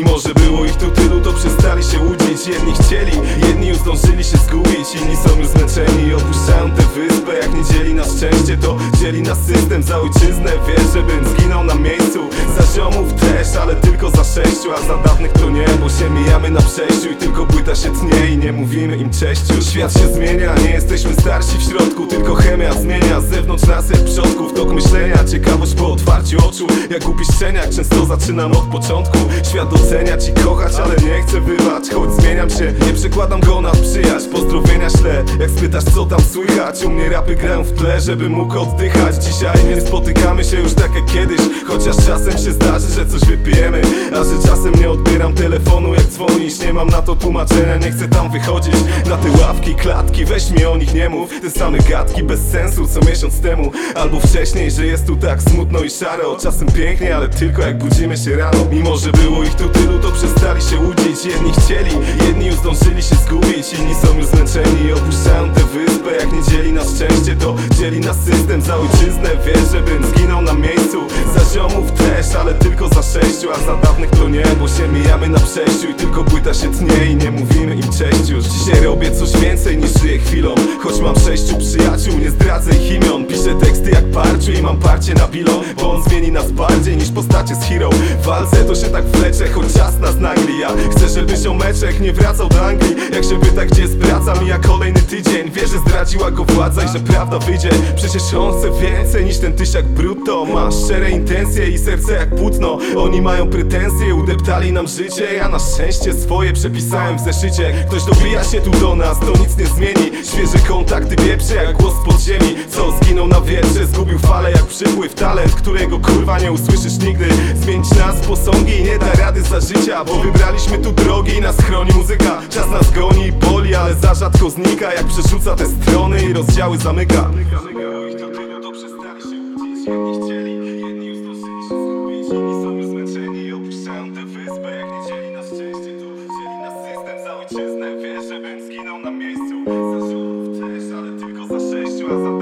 Mimo że było ich tu tylu, to przestali się łudzić. Jedni chcieli, jedni już zdążyli się zgubić. Inni są już zmęczeni i opuszczają tę wyspę. Jak nie dzieli nas szczęście, to dzieli nas system. Za ojczyznę wiesz, żebym zginął na miejscu. Za ziomów też, ale tylko za 6, a za dawnych to nie, bo się mijamy na przejściu i tylko płyta się tnie i nie mówimy im cześciu. Świat się zmienia, nie jesteśmy starsi w środku, tylko chemia zmienia z zewnątrz nas jak przodków. Tok myślenia, ciekawość po otwarciu oczu. Jak głupi szczeniak, często zaczynam od początku. Świat doceniać i kochać, ale nie chcę bywać. Choć zmieniam się, nie przekładam go na przyjaźń. Pozdrowienia ślę, jak spytasz co tam słychać. U mnie rapy grają w tle, żeby mógł oddychać. Dzisiaj nie spotykamy się już tak jak kiedyś, chociaż czasem się zdarzy, że coś wypijemy. A że czasem nie odbieram telefonu jak dzwonisz. Nie mam na to tłumaczenia, nie chcę tam wychodzić. Na te ławki, klatki, weź mi o nich nie mów. Te same gadki bez sensu co miesiąc temu albo wcześniej, że jest tu tak smutno i szaro. Czasem pięknie, ale tylko jak budzimy się rano. Mimo że było ich tu tylu, to przestali się łudzić. Jedni chcieli, jedni już zdążyli się zgubić. Inni są już zmęczeni i opuszczają tę wyspę. Jak nie dzieli nas szczęście, to dzieli nas system. Za ojczyznę wiesz, żebym zginął na miejscu. Za ziomów też, ale tylko za 6, a za dawnych to nie, bo się mijamy na przejściu i tylko płyta się tnie i nie mówimy im cześć już. Dzisiaj robię coś więcej niż żyję chwilą. Choć mam 6 przyjaciół, nie zdradzę ich imion. Piszę teksty jak parciu i mam parcie na bilon, bo on zmieni nas bardziej niż postacie z Hero. W walce to się tak wlecze, choć czas nas nagli. Ja chcę, żeby ziomeczek nie wracał do Anglii. Jak się pyta gdzie jest praca, mija kolejny tydzień. Wie, że zdradziła go władza i że prawda wyjdzie. Przecież on chce więcej niż ten tysiak brutto. Ma szczere intencje i serce jak płótno. Oni mają pretensje, udeptali nam życie. Ja na szczęście swoje przepisałem w zeszycie. Ktoś dobija się tu do nas, to nic nie zmieni. Świeże kontakty wieprze jak głos z podziemi. Co zginął na wietrze, zgubił falę jak przypływ. Talent, którego kurwa nie usłyszysz nigdy. Zmienić nas w posągi nie da rady za życia, bo wybraliśmy tu drogi i nas chroni muzyka. Czas nas goni i boli, ale za rzadko znika. Jak przerzuca te strony i rozdziały zamyka. Było ich tu tylu, to przestali się łudzić. Jedni chcieli, jedni już zdążyli się zgubić. Inni są już zmęczeni i opuszczają tę wyspę. Jak nie dzieli nas szczęście, to dzieli nas system. Za ojczyznę wiesz, żebym zginął na miejscu. Za ziomów też, ale tylko za 6, a za